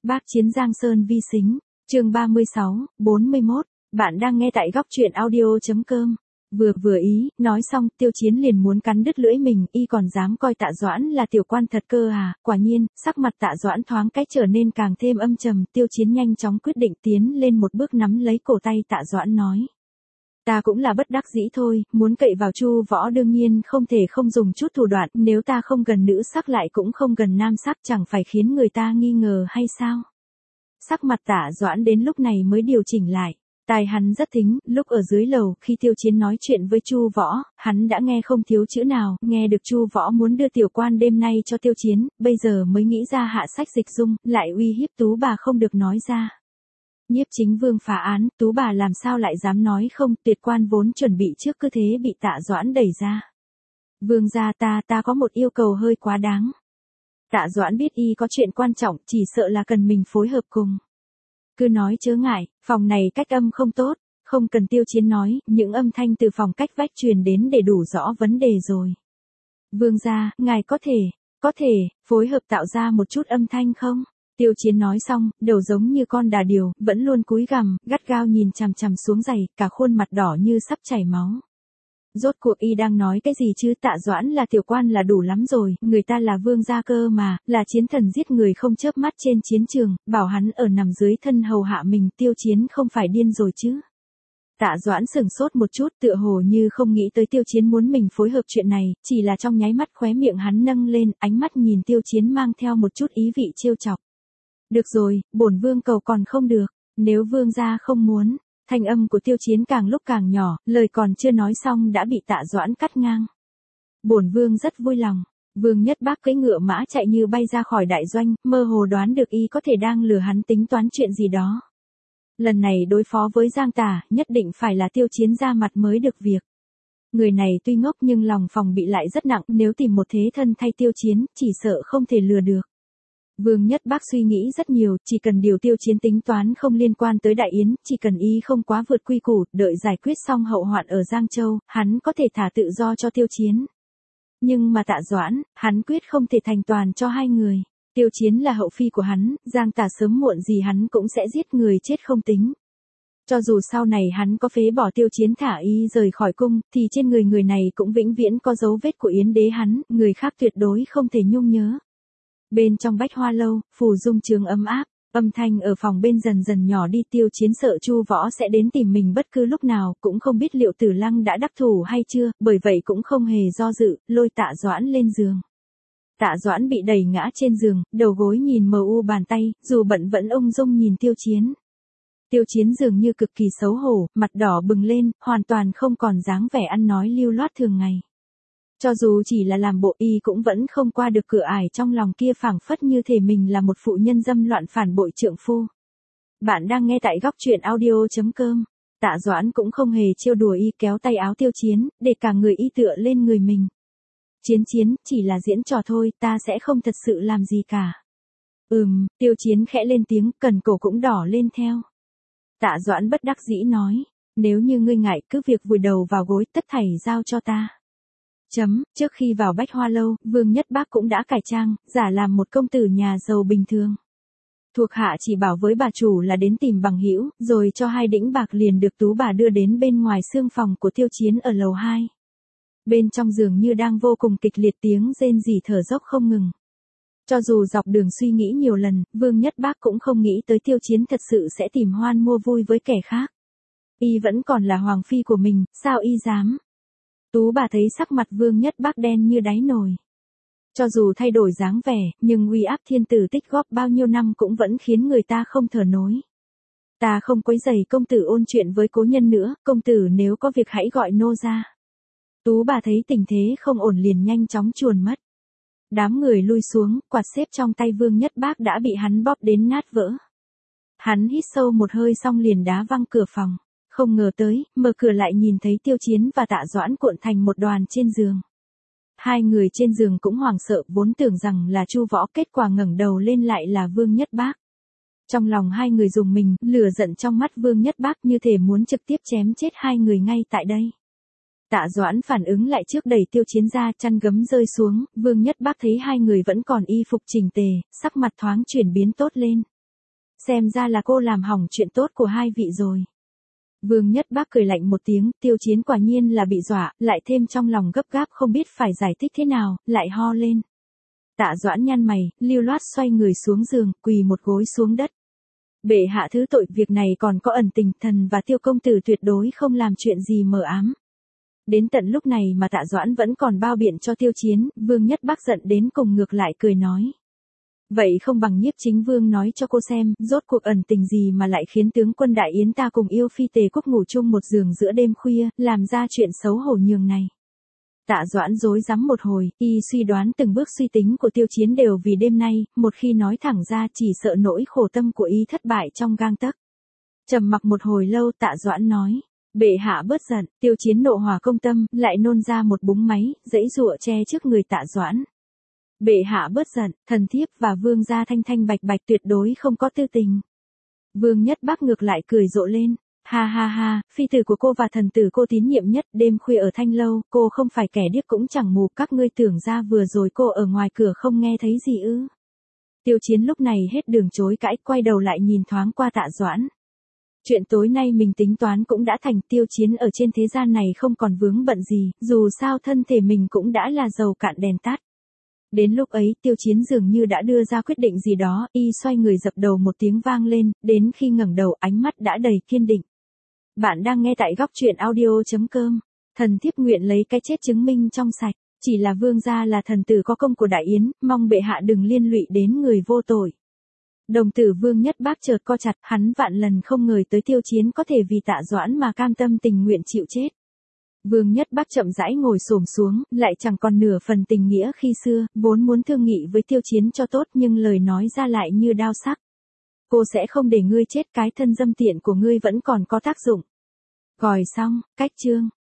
Bác chiến Giang Sơn vi sính, chương 36, 41, bạn đang nghe tại góc truyện audio.com. Vừa ý, nói xong, Tiêu Chiến liền muốn cắn đứt lưỡi mình, y còn dám coi Tạ Doãn là tiểu quan thật cơ à, quả nhiên, sắc mặt Tạ Doãn thoáng cách trở nên càng thêm âm trầm, Tiêu Chiến nhanh chóng quyết định tiến lên một bước nắm lấy cổ tay Tạ Doãn nói. Ta cũng là bất đắc dĩ thôi, muốn cậy vào Chu Võ đương nhiên không thể không dùng chút thủ đoạn, nếu ta không gần nữ sắc lại cũng không gần nam sắc chẳng phải khiến người ta nghi ngờ hay sao? Sắc mặt Tạ Doãn đến lúc này mới điều chỉnh lại. Tai hắn rất thính, lúc ở dưới lầu, khi Tiêu Chiến nói chuyện với Chu Võ, hắn đã nghe không thiếu chữ nào, nghe được Chu Võ muốn đưa tiểu quan đêm nay cho Tiêu Chiến, bây giờ mới nghĩ ra hạ sách dịch dung, lại uy hiếp Tú bà không được nói ra. Nhiếp Chính Vương phá án, Tú bà làm sao lại dám nói không, tuyệt quan vốn chuẩn bị trước cứ thế bị Tạ Doãn đẩy ra. Vương gia ta có một yêu cầu hơi quá đáng. Tạ Doãn biết y có chuyện quan trọng, chỉ sợ là cần mình phối hợp cùng. Cứ nói chớ ngại, phòng này cách âm không tốt, không cần Tiêu Chiến nói, những âm thanh từ phòng cách vách truyền đến để đủ rõ vấn đề rồi. Vương gia, ngài có thể, phối hợp tạo ra một chút âm thanh không? Tiêu Chiến nói xong, đầu giống như con đà điểu, vẫn luôn cúi gằm, gắt gao nhìn chằm chằm xuống giày, cả khuôn mặt đỏ như sắp chảy máu. Rốt cuộc y đang nói cái gì chứ, Tạ Doãn là tiểu quan là đủ lắm rồi, người ta là vương gia cơ mà, là chiến thần giết người không chớp mắt trên chiến trường, bảo hắn ở nằm dưới thân hầu hạ mình, Tiêu Chiến không phải điên rồi chứ. Tạ Doãn sửng sốt một chút, tựa hồ như không nghĩ tới Tiêu Chiến muốn mình phối hợp chuyện này, chỉ là trong nháy mắt khóe miệng hắn nâng lên, ánh mắt nhìn Tiêu Chiến mang theo một chút ý vị trêu chọc. Được rồi, bổn vương cầu còn không được, nếu vương gia không muốn. Thanh âm của Tiêu Chiến càng lúc càng nhỏ, lời còn chưa nói xong đã bị Tạ Doãn cắt ngang. Bổn vương rất vui lòng. Vương Nhất Bác cưỡi ngựa mã chạy như bay ra khỏi đại doanh, mơ hồ đoán được y có thể đang lừa hắn tính toán chuyện gì đó. Lần này đối phó với Giang Tả, nhất định phải là Tiêu Chiến ra mặt mới được việc. Người này tuy ngốc nhưng lòng phòng bị lại rất nặng, nếu tìm một thế thân thay Tiêu Chiến, chỉ sợ không thể lừa được. Vương Nhất Bác suy nghĩ rất nhiều, chỉ cần điều Tiêu Chiến tính toán không liên quan tới Đại Yến, chỉ cần y không quá vượt quy củ, đợi giải quyết xong hậu hoạn ở Giang Châu, hắn có thể thả tự do cho Tiêu Chiến. Nhưng mà Tạ Doãn, hắn quyết không thể thành toàn cho hai người. Tiêu Chiến là hậu phi của hắn, Giang Tả sớm muộn gì hắn cũng sẽ giết người chết không tính. Cho dù sau này hắn có phế bỏ Tiêu Chiến thả y rời khỏi cung, thì trên người này cũng vĩnh viễn có dấu vết của Yến đế hắn, người khác tuyệt đối không thể nhung nhớ. Bên trong Bách Hoa lâu, phủ dung trường ấm áp, âm thanh ở phòng bên dần dần nhỏ đi, Tiêu Chiến sợ Chu Võ sẽ đến tìm mình bất cứ lúc nào, cũng không biết liệu Tử Lăng đã đắc thủ hay chưa, bởi vậy cũng không hề do dự, lôi Tạ Doãn lên giường. Tạ Doãn bị đẩy ngã trên giường, đầu gối nhìn mờ u bàn tay, dù bận vẫn ung dung nhìn Tiêu Chiến. Tiêu Chiến dường như cực kỳ xấu hổ, mặt đỏ bừng lên, hoàn toàn không còn dáng vẻ ăn nói lưu loát thường ngày. Cho dù chỉ là làm bộ y cũng vẫn không qua được cửa ải trong lòng kia, phảng phất như thể mình là một phụ nhân dâm loạn phản bội trượng phu. Bạn đang nghe tại góc truyện audio.com. Tạ Doãn cũng không hề trêu đùa y, kéo tay áo Tiêu Chiến, để cả người y tựa lên người mình. Chiến, chỉ là diễn trò thôi, ta sẽ không thật sự làm gì cả. Tiêu Chiến khẽ lên tiếng, cần cổ cũng đỏ lên theo. Tạ Doãn bất đắc dĩ nói, nếu như ngươi ngại cứ việc vùi đầu vào gối, tất thảy giao cho ta. Trước khi vào Bách Hoa lâu, Vương Nhất Bác cũng đã cải trang, giả làm một công tử nhà giàu bình thường. Thuộc hạ chỉ bảo với bà chủ là đến tìm bằng hữu, rồi cho 2 đĩnh bạc liền được Tú bà đưa đến bên ngoài xương phòng của Tiêu Chiến ở lầu 2. Bên trong giường như đang vô cùng kịch liệt, tiếng rên rỉ thở dốc không ngừng. Cho dù dọc đường suy nghĩ nhiều lần, Vương Nhất Bác cũng không nghĩ tới Tiêu Chiến thật sự sẽ tìm hoan mua vui với kẻ khác. Y vẫn còn là hoàng phi của mình, sao y dám? Tú bà thấy sắc mặt Vương Nhất Bác đen như đáy nồi. Cho dù thay đổi dáng vẻ, nhưng uy áp thiên tử tích góp bao nhiêu năm cũng vẫn khiến người ta không thở nổi. Ta không quấy rầy công tử ôn chuyện với cố nhân nữa, công tử nếu có việc hãy gọi nô ra. Tú bà thấy tình thế không ổn liền nhanh chóng chuồn mất. Đám người lui xuống, quạt xếp trong tay Vương Nhất Bác đã bị hắn bóp đến nát vỡ. Hắn hít sâu một hơi xong liền đá văng cửa phòng. Không ngờ tới, mở cửa lại nhìn thấy Tiêu Chiến và Tạ Doãn cuộn thành một đoàn trên giường. Hai người trên giường cũng hoảng sợ, vốn tưởng rằng là Chu Võ, kết quả ngẩng đầu lên lại là Vương Nhất Bác. Trong lòng hai người rùng mình, lửa giận trong mắt Vương Nhất Bác như thể muốn trực tiếp chém chết hai người ngay tại đây. Tạ Doãn phản ứng lại trước, đẩy Tiêu Chiến ra, chăn gấm rơi xuống, Vương Nhất Bác thấy hai người vẫn còn y phục chỉnh tề, sắc mặt thoáng chuyển biến tốt lên. xem ra là cô làm hỏng chuyện tốt của hai vị rồi. Vương Nhất Bác cười lạnh một tiếng, Tiêu Chiến quả nhiên là bị dọa, lại thêm trong lòng gấp gáp không biết phải giải thích thế nào, lại ho lên. Tạ Doãn nhăn mày, lưu loát xoay người xuống giường, quỳ một gối xuống đất. Bệ hạ thứ tội, việc này còn có ẩn tình, thần và Tiêu công tử tuyệt đối không làm chuyện gì mờ ám. Đến tận lúc này mà Tạ Doãn vẫn còn bao biện cho Tiêu Chiến, Vương Nhất Bác giận đến cùng ngược lại cười nói. Vậy không bằng Nhiếp Chính Vương nói cho cô xem, rốt cuộc ẩn tình gì mà lại khiến tướng quân Đại Yến ta cùng yêu phi Tề Quốc ngủ chung một giường giữa đêm khuya, làm ra chuyện xấu hổ nhường này. Tạ Doãn rối rắm một hồi, y suy đoán từng bước suy tính của Tiêu Chiến đều vì đêm nay, một khi nói thẳng ra chỉ sợ nỗi khổ tâm của y thất bại trong gang tấc. Trầm mặc một hồi lâu, Tạ Doãn nói. Bệ hạ bớt giận, Tiêu Chiến nộ hỏa công tâm, lại nôn ra một búng máy, giãy giụa che trước người Tạ Doãn. Bệ hạ bớt giận, thần thiếp và vương gia thanh thanh bạch bạch tuyệt đối không có tư tình. Vương Nhất Bác ngược lại cười rộ lên. Ha ha ha, phi tử của cô và thần tử cô tín nhiệm nhất, đêm khuya ở Thanh Lâu, cô không phải kẻ điếc cũng chẳng mù, các ngươi tưởng ra vừa rồi cô ở ngoài cửa không nghe thấy gì ư? Tiêu Chiến lúc này hết đường chối cãi, quay đầu lại nhìn thoáng qua Tạ Doãn. Chuyện tối nay mình tính toán cũng đã thành, Tiêu Chiến ở trên thế gian này không còn vướng bận gì, dù sao thân thể mình cũng đã là dầu cạn đèn tắt. Đến lúc ấy, Tiêu Chiến dường như đã đưa ra quyết định gì đó, y xoay người dập đầu một tiếng vang lên, đến khi ngẩng đầu ánh mắt đã đầy kiên định. Bạn đang nghe tại góc truyện audio.com. Thần thiếp nguyện lấy cái chết chứng minh trong sạch, chỉ là vương gia là thần tử có công của Đại Yến, mong bệ hạ đừng liên lụy đến người vô tội. Đồng tử Vương Nhất Bác chợt co chặt, hắn vạn lần không ngờ tới Tiêu Chiến có thể vì Tạ Doãn mà cam tâm tình nguyện chịu chết. Vương Nhất Bác chậm rãi ngồi xổm xuống, lại chẳng còn nửa phần tình nghĩa khi xưa, vốn muốn thương nghị với Tiêu Chiến cho tốt nhưng lời nói ra lại như đao sắc. Cô sẽ không để ngươi chết, cái thân dâm tiện của ngươi vẫn còn có tác dụng. Còi xong, cách chương.